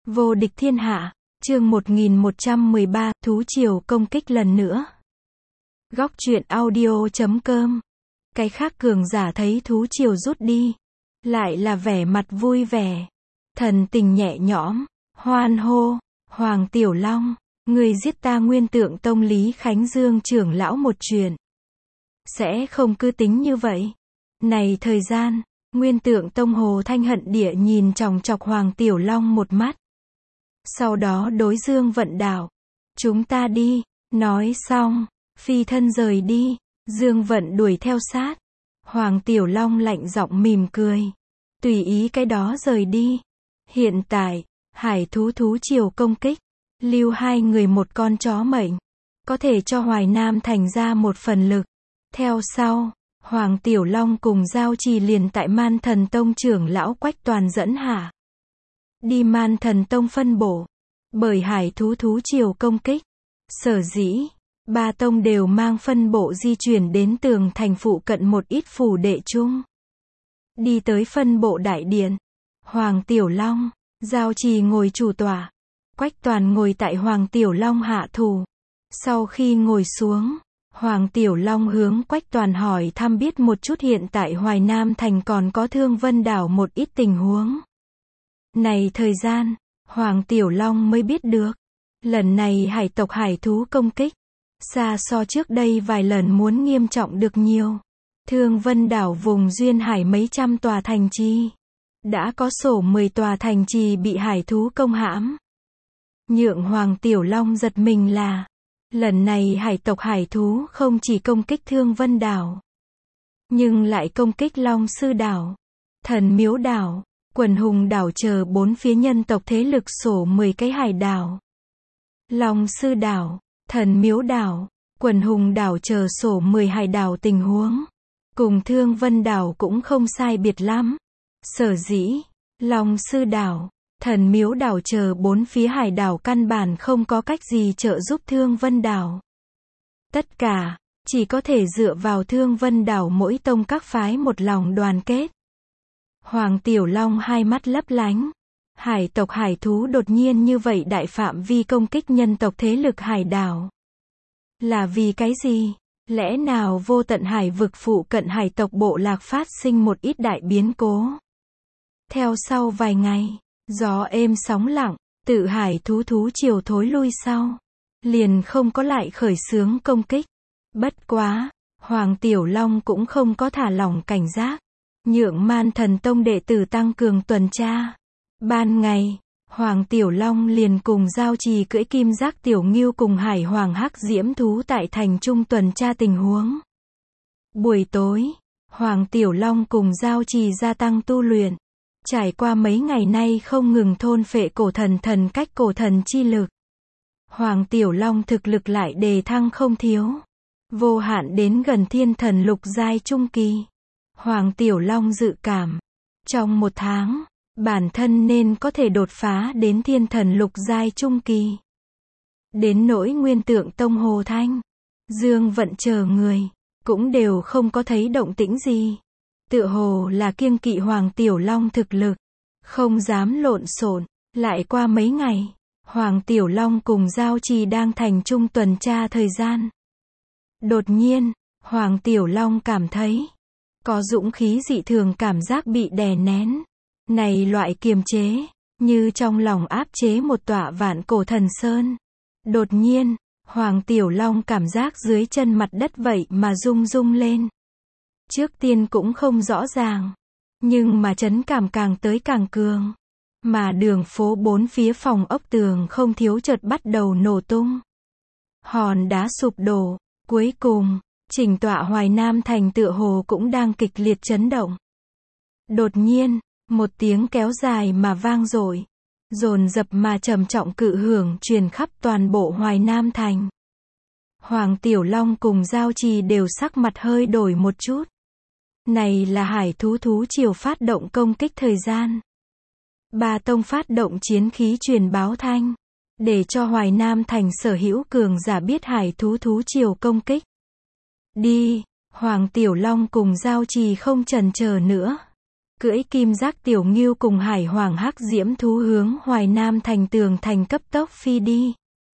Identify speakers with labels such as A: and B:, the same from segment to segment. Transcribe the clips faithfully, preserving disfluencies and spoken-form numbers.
A: Vô địch thiên hạ, chương một nghìn một trăm mười ba, thú triều công kích lần nữa. Góc truyện audio chấm com. Cái khác cường giả thấy thú triều rút đi, lại là vẻ mặt vui vẻ, thần tình nhẹ nhõm, hoan hô, Hoàng Tiểu Long, người giết ta Nguyên Tượng Tông Lý Khánh Dương trưởng lão một chuyện. Sẽ không cứ tính như vậy. Này thời gian, Nguyên Tượng Tông Hồ Thanh hận địa nhìn chòng chọc Hoàng Tiểu Long một mắt. Sau đó đối Dương Vận Đảo. Chúng ta đi, nói xong, phi thân rời đi, Dương Vận đuổi theo sát. Hoàng Tiểu Long lạnh giọng mỉm cười. Tùy ý cái đó rời đi. Hiện tại, hải thú thú triều công kích, lưu hai người một con chó mệnh. Có thể cho Hoài Nam thành ra một phần lực. Theo sau, Hoàng Tiểu Long cùng Giao Trì liền tại Man Thần Tông trưởng lão Quách Toàn dẫn hạ. Đi Man Thần Tông phân bổ. Bởi hải thú thú triều công kích. Sở dĩ, ba tông đều mang phân bộ di chuyển đến tường thành phụ cận một ít phủ đệ chung. Đi tới phân bộ đại điện. Hoàng Tiểu Long, Giao Trì ngồi chủ tọa. Quách Toàn ngồi tại Hoàng Tiểu Long hạ thủ. Sau khi ngồi xuống, Hoàng Tiểu Long hướng Quách Toàn hỏi thăm biết một chút hiện tại Hoài Nam thành còn có Thương Vân Đảo một ít tình huống. Này thời gian, Hoàng Tiểu Long mới biết được, lần này hải tộc hải thú công kích, xa so trước đây vài lần muốn nghiêm trọng được nhiều. Thương Vân Đảo vùng duyên hải mấy trăm tòa thành trì, đã có sổ mười tòa thành trì bị hải thú công hãm. Nhượng Hoàng Tiểu Long giật mình là, lần này hải tộc hải thú không chỉ công kích Thương Vân Đảo, nhưng lại công kích Long Sư Đảo, Thần Miếu Đảo, Quần Hùng Đảo chờ bốn phía nhân tộc thế lực sổ mười cái hải đảo. Long Sư Đảo, Thần Miếu Đảo, Quần Hùng Đảo chờ sổ mười hải đảo tình huống. Cùng Thương Vân Đảo cũng không sai biệt lắm. Sở dĩ, Long Sư Đảo, Thần Miếu Đảo chờ bốn phía hải đảo căn bản không có cách gì trợ giúp Thương Vân Đảo. Tất cả, chỉ có thể dựa vào Thương Vân Đảo mỗi tông các phái một lòng đoàn kết. Hoàng Tiểu Long hai mắt lấp lánh. Hải tộc hải thú đột nhiên như vậy đại phạm vi công kích nhân tộc thế lực hải đảo. Là vì cái gì? Lẽ nào vô tận hải vực phụ cận hải tộc bộ lạc phát sinh một ít đại biến cố? Theo sau vài ngày, gió êm sóng lặng, tự hải thú thú triều thối lui sau, liền không có lại khởi xướng công kích. Bất quá, Hoàng Tiểu Long cũng không có thả lỏng cảnh giác, nhượng Man Thần Tông đệ tử tăng cường tuần tra. Ban ngày, Hoàng Tiểu Long liền cùng Giao Trì cưỡi kim giác tiểu ngưu cùng hải hoàng hắc diễm thú tại thành trung tuần tra tình huống. Buổi tối, Hoàng Tiểu Long cùng Giao Trì gia tăng tu luyện. Trải qua mấy ngày nay không ngừng thôn phệ cổ thần thần cách cổ thần chi lực. Hoàng Tiểu Long thực lực lại đề thăng không thiếu. Vô hạn đến gần thiên thần lục giai trung kỳ. Hoàng Tiểu Long dự cảm, trong một tháng, bản thân nên có thể đột phá đến thiên thần lục giai trung kỳ. Đến nỗi Nguyên Tượng Tông Hồ Thanh, Dương Vận chờ người, cũng đều không có thấy động tĩnh gì. Tựa hồ là kiêng kỵ Hoàng Tiểu Long thực lực, không dám lộn xộn. Lại qua mấy ngày, Hoàng Tiểu Long cùng Giao Trì đang thành trung tuần tra thời gian. Đột nhiên, Hoàng Tiểu Long cảm thấy có dũng khí dị thường cảm giác bị đè nén. Này loại kiềm chế, như trong lòng áp chế một tọa vạn cổ thần sơn. Đột nhiên, Hoàng Tiểu Long cảm giác dưới chân mặt đất vậy mà rung rung lên. Trước tiên cũng không rõ ràng, nhưng mà chấn cảm càng tới càng cường. Mà đường phố bốn phía phòng ốc tường không thiếu chợt bắt đầu nổ tung. Hòn đá sụp đổ, cuối cùng, chỉnh tọa Hoài Nam thành tựa hồ cũng đang kịch liệt chấn động. Đột nhiên, một tiếng kéo dài mà vang dội, dồn dập mà trầm trọng cự hưởng truyền khắp toàn bộ Hoài Nam thành. Hoàng Tiểu Long cùng Giao Trì đều sắc mặt hơi đổi một chút. Này là hải thú thú triều phát động công kích thời gian. Ba tông phát động chiến khí truyền báo thanh, để cho Hoài Nam thành sở hữu cường giả biết hải thú thú triều công kích. Đi, Hoàng Tiểu Long cùng Giao Trì không chần chờ nữa. Cưỡi kim giác tiểu ngưu cùng hải hoàng hắc diễm thú hướng Hoài Nam thành tường thành cấp tốc phi đi.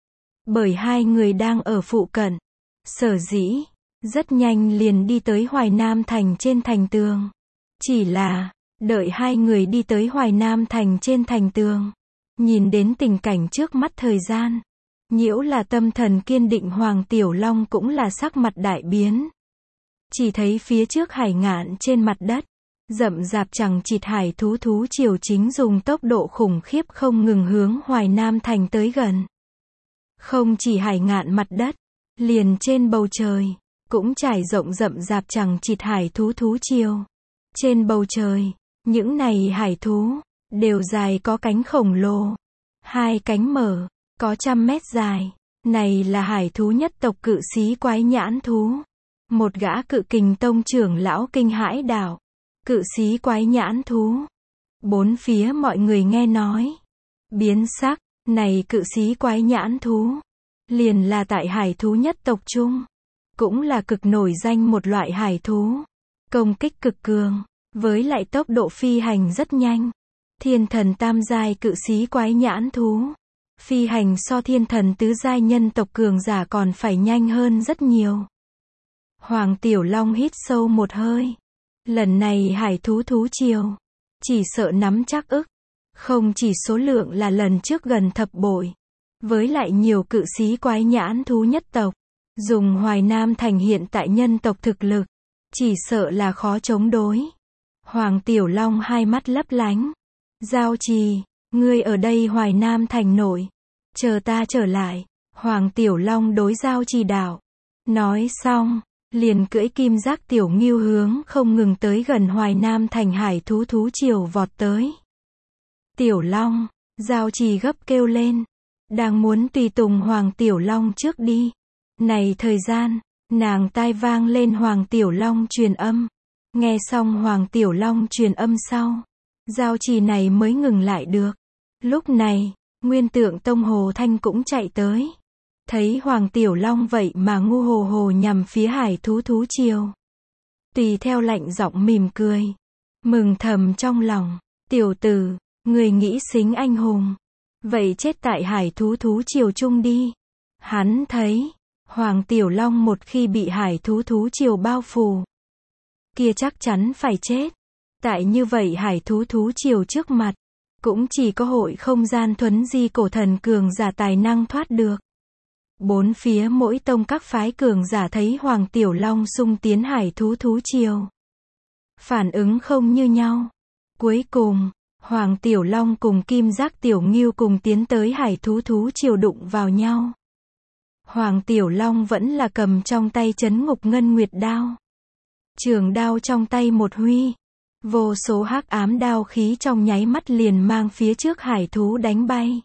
A: Bởi hai người đang ở phụ cận. Sở dĩ, rất nhanh liền đi tới Hoài Nam thành trên thành tường. Chỉ là, đợi hai người đi tới Hoài Nam thành trên thành tường. Nhìn đến tình cảnh trước mắt thời gian. Nhiễu là tâm thần kiên định Hoàng Tiểu Long cũng là sắc mặt đại biến. Chỉ thấy phía trước hải ngạn trên mặt đất. Rậm rạp chằng chịt hải thú thú triều chính dùng tốc độ khủng khiếp không ngừng hướng Hoài Nam thành tới gần. Không chỉ hải ngạn mặt đất, liền trên bầu trời, cũng trải rộng rậm rạp chằng chịt hải thú thú triều. Trên bầu trời, những này hải thú, đều dài có cánh khổng lồ. Hai cánh mở, có trăm mét dài. Này là hải thú nhất tộc cự xí quái nhãn thú. Một gã cự kình tông trưởng lão kinh hãi đạo. Cự xí quái nhãn thú. Bốn phía mọi người nghe nói. Biến sắc, này cự xí quái nhãn thú. Liền là tại hải thú nhất tộc chung. Cũng là cực nổi danh một loại hải thú. Công kích cực cường, với lại tốc độ phi hành rất nhanh. Thiên thần tam giai cự xí quái nhãn thú. Phi hành so thiên thần tứ giai nhân tộc cường giả còn phải nhanh hơn rất nhiều. Hoàng Tiểu Long hít sâu một hơi. Lần này hải thú thú triều, chỉ sợ nắm chắc ức. Không chỉ số lượng là lần trước gần thập bội. Với lại nhiều cự xí quái nhãn thú nhất tộc. Dùng Hoài Nam thành hiện tại nhân tộc thực lực. Chỉ sợ là khó chống đối. Hoàng Tiểu Long hai mắt lấp lánh. Giao Trì, ngươi ở đây Hoài Nam thành nội. Chờ ta trở lại. Hoàng Tiểu Long đối Giao Trì đạo. Nói xong, liền cưỡi kim giác tiểu ngưu hướng không ngừng tới gần Hoài Nam thành hải thú thú triều vọt tới. Tiểu Long, Giao Trì gấp kêu lên. Đang muốn tùy tùng Hoàng Tiểu Long trước đi. Này thời gian, nàng tai vang lên Hoàng Tiểu Long truyền âm. Nghe xong Hoàng Tiểu Long truyền âm sau. Giao Trì này mới ngừng lại được. Lúc này, Nguyên Tượng Tông Hồ Thanh cũng chạy tới. Thấy Hoàng Tiểu Long vậy mà ngu hồ hồ nhằm phía hải thú thú triều. Tùy theo lạnh giọng mỉm cười. Mừng thầm trong lòng. Tiểu tử, người nghĩ xính anh hùng. Vậy chết tại hải thú thú triều chung đi. Hắn thấy, Hoàng Tiểu Long một khi bị hải thú thú triều bao phủ. Kia chắc chắn phải chết. Tại như vậy hải thú thú triều trước mặt. Cũng chỉ có hội không gian thuấn di cổ thần cường giả tài năng thoát được. Bốn phía mỗi tông các phái cường giả thấy Hoàng Tiểu Long xung tiến hải thú thú triều. Phản ứng không như nhau. Cuối cùng, Hoàng Tiểu Long cùng kim giác tiểu ngưu cùng tiến tới hải thú thú triều đụng vào nhau. Hoàng Tiểu Long vẫn là cầm trong tay chấn ngục ngân nguyệt đao. Trường đao trong tay một huy. Vô số hắc ám đao khí trong nháy mắt liền mang phía trước hải thú đánh bay.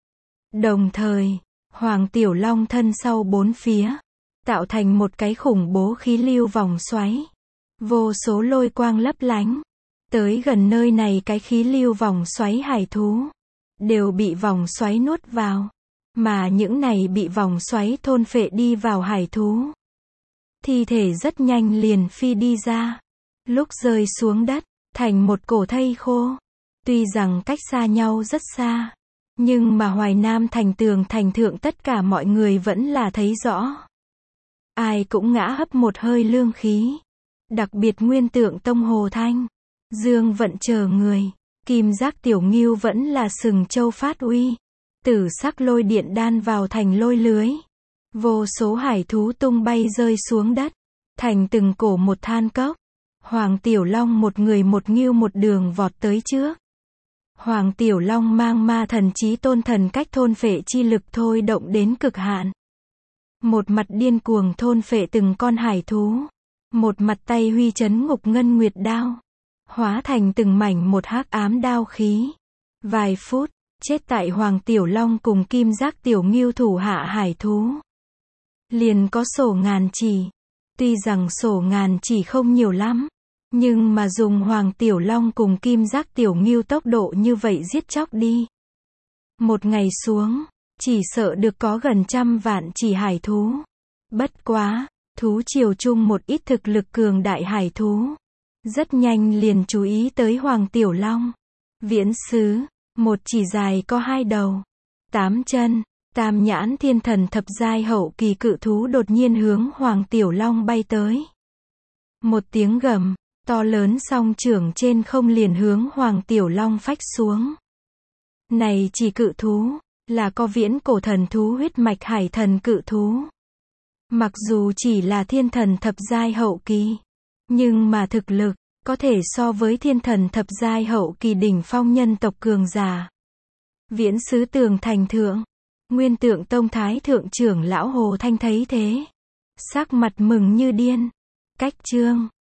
A: Đồng thời, Hoàng Tiểu Long thân sau bốn phía, tạo thành một cái khủng bố khí lưu vòng xoáy. Vô số lôi quang lấp lánh. Tới gần nơi này cái khí lưu vòng xoáy hải thú, đều bị vòng xoáy nuốt vào. Mà những này bị vòng xoáy thôn phệ đi vào hải thú. Thi thể rất nhanh liền phi đi ra. Lúc rơi xuống đất, thành một cổ thây khô. Tuy rằng cách xa nhau rất xa. Nhưng mà Hoài Nam thành tường thành thượng tất cả mọi người vẫn là thấy rõ. Ai cũng ngã hấp một hơi lương khí. Đặc biệt Nguyên Tượng Tông Hồ Thanh, Dương Vận chờ người. Kim giác tiểu ngưu vẫn là sừng châu phát uy. Tử sắc lôi điện đan vào thành lôi lưới. Vô số hải thú tung bay rơi xuống đất. Thành từng cổ một than cốc. Hoàng Tiểu Long một người một ngưu một đường vọt tới trước. Hoàng Tiểu Long mang ma thần chí tôn thần cách thôn phệ chi lực thôi động đến cực hạn. Một mặt điên cuồng thôn phệ từng con hải thú. Một mặt tay huy chấn ngục ngân nguyệt đao. Hóa thành từng mảnh một hắc ám đao khí. Vài phút, chết tại Hoàng Tiểu Long cùng kim giác tiểu ngưu thủ hạ hải thú. Liền có sổ ngàn chỉ. Tuy rằng sổ ngàn chỉ không nhiều lắm. Nhưng mà dùng Hoàng Tiểu Long cùng kim giác tiểu ngưu tốc độ như vậy giết chóc đi. Một ngày xuống, chỉ sợ được có gần trăm vạn chỉ hải thú. Bất quá, thú triều chung một ít thực lực cường đại hải thú. Rất nhanh liền chú ý tới Hoàng Tiểu Long. Viễn sứ, một chỉ dài có hai đầu, tám chân, tam nhãn thiên thần thập giai hậu kỳ cự thú đột nhiên hướng Hoàng Tiểu Long bay tới. Một tiếng gầm, to lớn song trưởng trên không liền hướng Hoàng Tiểu Long phách xuống. Này chỉ cự thú, là có viễn cổ thần thú huyết mạch hải thần cự thú. Mặc dù chỉ là thiên thần thập giai hậu kỳ, nhưng mà thực lực, có thể so với thiên thần thập giai hậu kỳ đỉnh phong nhân tộc cường giả. Viễn sứ Tường Thành Thượng, Nguyên Tượng Tông Thái Thượng trưởng lão Hồ Thanh thấy thế. Sắc mặt mừng như điên. Cách chương